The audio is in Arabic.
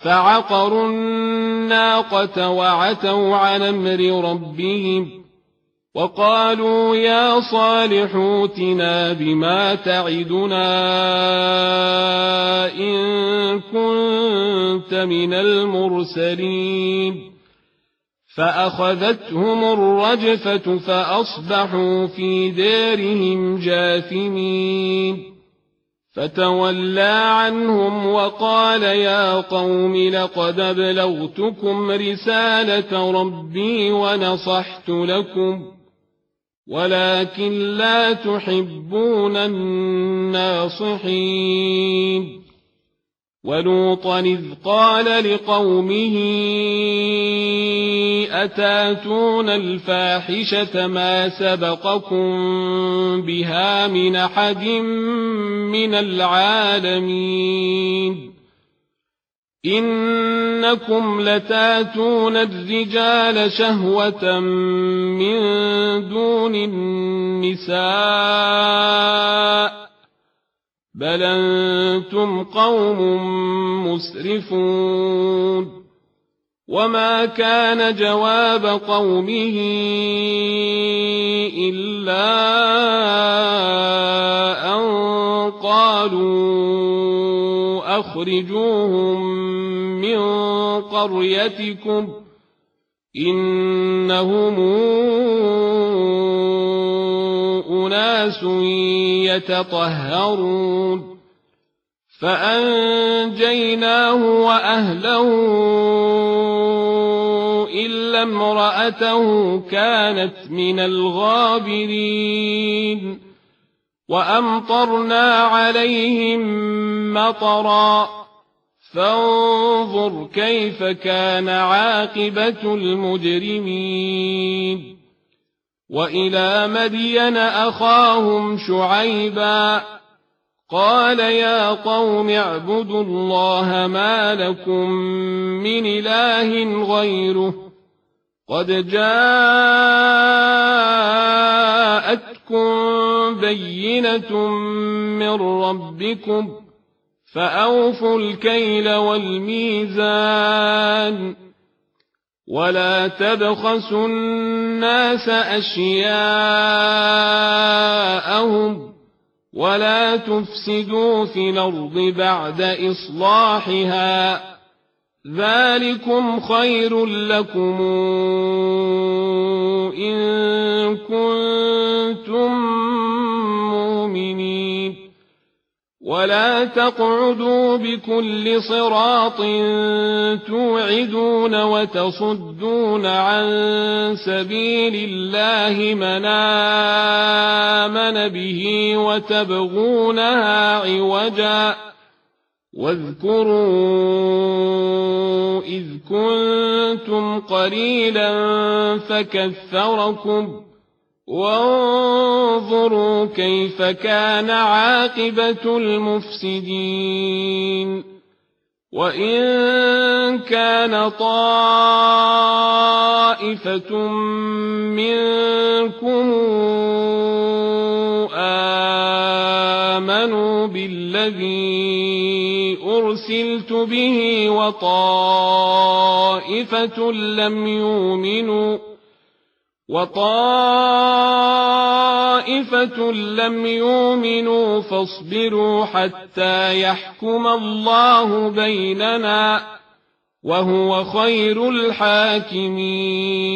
فعقروا الناقة وعتوا عن أمر ربهم وقالوا يا صالح ائتنا بما تعدنا إن كنت من المرسلين فأخذتهم الرجفة فأصبحوا في دارهم جاثمين فتولى عنهم وقال يا قوم لقد أبلغتكم رسالة ربي ونصحت لكم ولكن لا تحبون الناصحين ولوطا إذ قال لقومه أتاتون الفاحشة ما سبقكم بها من أحد من العالمين إنكم لتاتون الرجال شهوة من دون النساء بل أنتم قوم مسرفون وما كان جواب قومه إلا أن قالوا أخرجوهم من قريتكم إنهم أناس يتطهرون فأنجيناه وأهله إلا امرأته كانت من الغابرين وأمطرنا عليهم مطرا فانظر كيف كان عاقبة المجرمين وإلى مدين أخاهم شعيبا قال يا قوم اعبدوا الله ما لكم من إله غيره قد جاءتكم بينة من ربكم فأوفوا الكيل والميزان ولا تبخسوا الناس أشياءهم ولا تفسدوا في الأرض بعد إصلاحها ذلكم خير لكم إن كنتم مؤمنين ولا تقعدوا بكل صراط توعدون وتصدون عن سبيل الله من آمن به وتبغونها عوجا واذكروا إذ كنتم قليلا فكثركم وانظروا كيف كان عاقبة المفسدين وإن كان طائفة منكم آمنوا بالذي أرسلت به وطائفة لم يؤمنوا فاصبروا حتى يحكم الله بيننا وهو خير الحاكمين